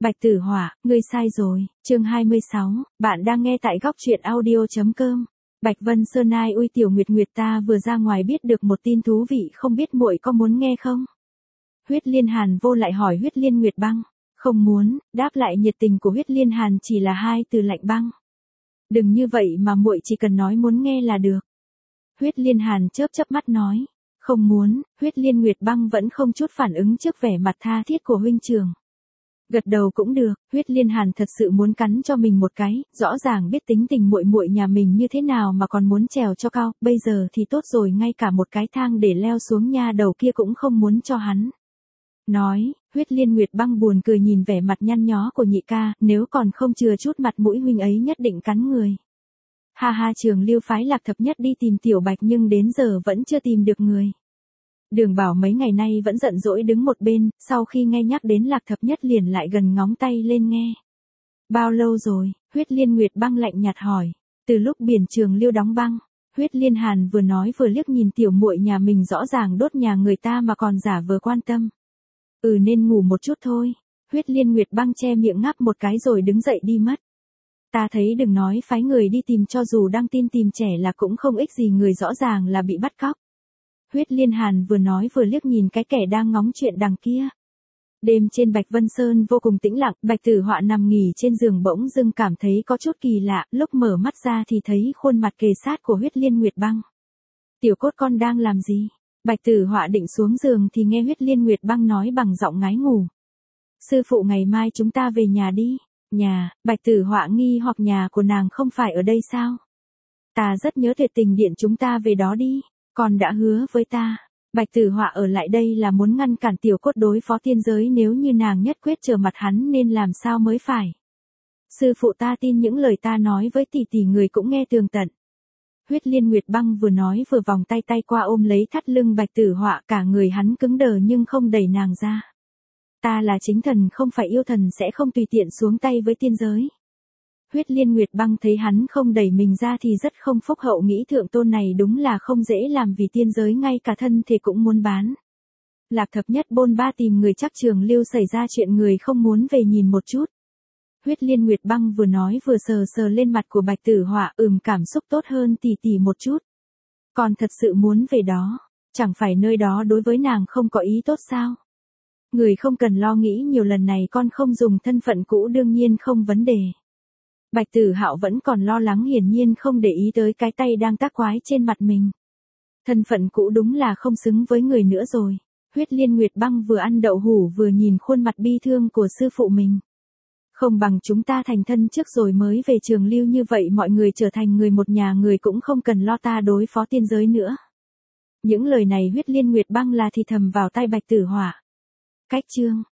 Bạch Tử Họa, ngươi sai rồi. Chương 26, bạn đang nghe tại góc truyện audio.com. Bạch Vân Sơn ai ui tiểu Nguyệt Nguyệt, ta vừa ra ngoài biết được một tin thú vị, không biết muội có muốn nghe không? Huyết Liên Hàn vô lại hỏi Huyết Liên Nguyệt Băng. Không muốn, đáp lại nhiệt tình của Huyết Liên Hàn chỉ là hai từ lạnh băng. Đừng như vậy mà muội chỉ cần nói muốn nghe là được. Huyết Liên Hàn chớp chớp mắt nói. Không muốn. Huyết Liên Nguyệt Băng vẫn không chút phản ứng trước vẻ mặt tha thiết của huynh trưởng. Gật đầu cũng được. Huyết Liên Hàn thật sự muốn cắn cho mình một cái, rõ ràng biết tính tình muội muội nhà mình như thế nào mà còn muốn trèo cho cao, bây giờ thì tốt rồi, ngay cả một cái thang để leo xuống nha đầu kia cũng không muốn cho hắn. Nói, Huyết Liên Nguyệt Băng buồn cười nhìn vẻ mặt nhăn nhó của nhị ca, nếu còn không chừa chút mặt mũi huynh ấy nhất định cắn người. Ha ha, Trường Lưu phái Lạc Thập Nhất đi tìm Tiểu Bạch nhưng đến giờ vẫn chưa tìm được người. Đường Bảo mấy ngày nay vẫn giận dỗi đứng một bên, sau khi nghe nhắc đến Lạc Thập Nhất liền lại gần ngóng tay lên nghe. Bao lâu rồi? Huyết Liên Nguyệt Băng lạnh nhạt hỏi. Từ lúc biển Trường Lưu đóng băng. Huyết Liên Hàn vừa nói vừa liếc nhìn tiểu muội nhà mình, rõ ràng đốt nhà người ta mà còn giả vờ quan tâm. Nên ngủ một chút thôi. Huyết Liên Nguyệt Băng che miệng ngáp một cái rồi đứng dậy đi mất. Ta thấy đừng nói phái người đi tìm, cho dù đăng tin tìm trẻ là cũng không ích gì, người rõ ràng là bị bắt cóc. Huyết Liên Hàn vừa nói vừa liếc nhìn cái kẻ đang ngóng chuyện đằng kia. Đêm trên Bạch Vân Sơn vô cùng tĩnh lặng, Bạch Tử Họa nằm nghỉ trên giường bỗng dưng cảm thấy có chút kỳ lạ, lúc mở mắt ra thì thấy khuôn mặt kề sát của Huyết Liên Nguyệt Băng. Tiểu cốt con đang làm gì? Bạch Tử Họa định xuống giường thì nghe Huyết Liên Nguyệt Băng nói bằng giọng ngái ngủ. Sư phụ, ngày mai chúng ta về nhà đi. Nhà? Bạch Tử Họa nghi hoặc nhà của nàng không phải ở đây sao? Ta rất nhớ Tuyệt Tình Điện, chúng ta về đó đi. Con đã hứa với ta. Bạch Tử Họa ở lại đây là muốn ngăn cản tiểu cốt đối phó tiên giới, nếu như nàng nhất quyết trở mặt hắn nên làm sao mới phải. Sư phụ, ta tin những lời ta nói với tỷ tỷ, người cũng nghe tường tận. Huyết Liên Nguyệt Băng vừa nói vừa vòng tay qua ôm lấy thắt lưng Bạch Tử Họa, cả người hắn cứng đờ nhưng không đẩy nàng ra. Ta là chính thần không phải yêu thần, sẽ không tùy tiện xuống tay với tiên giới. Huyết Liên Nguyệt Băng thấy hắn không đẩy mình ra thì rất không phúc hậu, nghĩ thượng tôn này đúng là không dễ làm, vì tiên giới ngay cả thân thể cũng muốn bán. Lạc Thập Nhất bôn ba tìm người, chắc Trường Lưu xảy ra chuyện, người không muốn về nhìn một chút. Huyết Liên Nguyệt Băng vừa nói vừa sờ sờ lên mặt của Bạch Tử Họa, cảm xúc tốt hơn tỷ tỷ một chút. Còn thật sự muốn về đó, chẳng phải nơi đó đối với nàng không có ý tốt sao? Người không cần lo nghĩ nhiều, lần này con không dùng thân phận cũ đương nhiên không vấn đề. Bạch Tử Hạo vẫn còn lo lắng, hiển nhiên không để ý tới cái tay đang tác quái trên mặt mình. Thân phận cũ đúng là không xứng với người nữa rồi. Huyết Liên Nguyệt Băng vừa ăn đậu hủ vừa nhìn khuôn mặt bi thương của sư phụ mình. Không bằng chúng ta thành thân trước rồi mới về Trường Lưu, như vậy mọi người trở thành người một nhà, người cũng không cần lo ta đối phó tiên giới nữa. Những lời này Huyết Liên Nguyệt Băng là thì thầm vào tai Bạch Tử Họa. Cách chương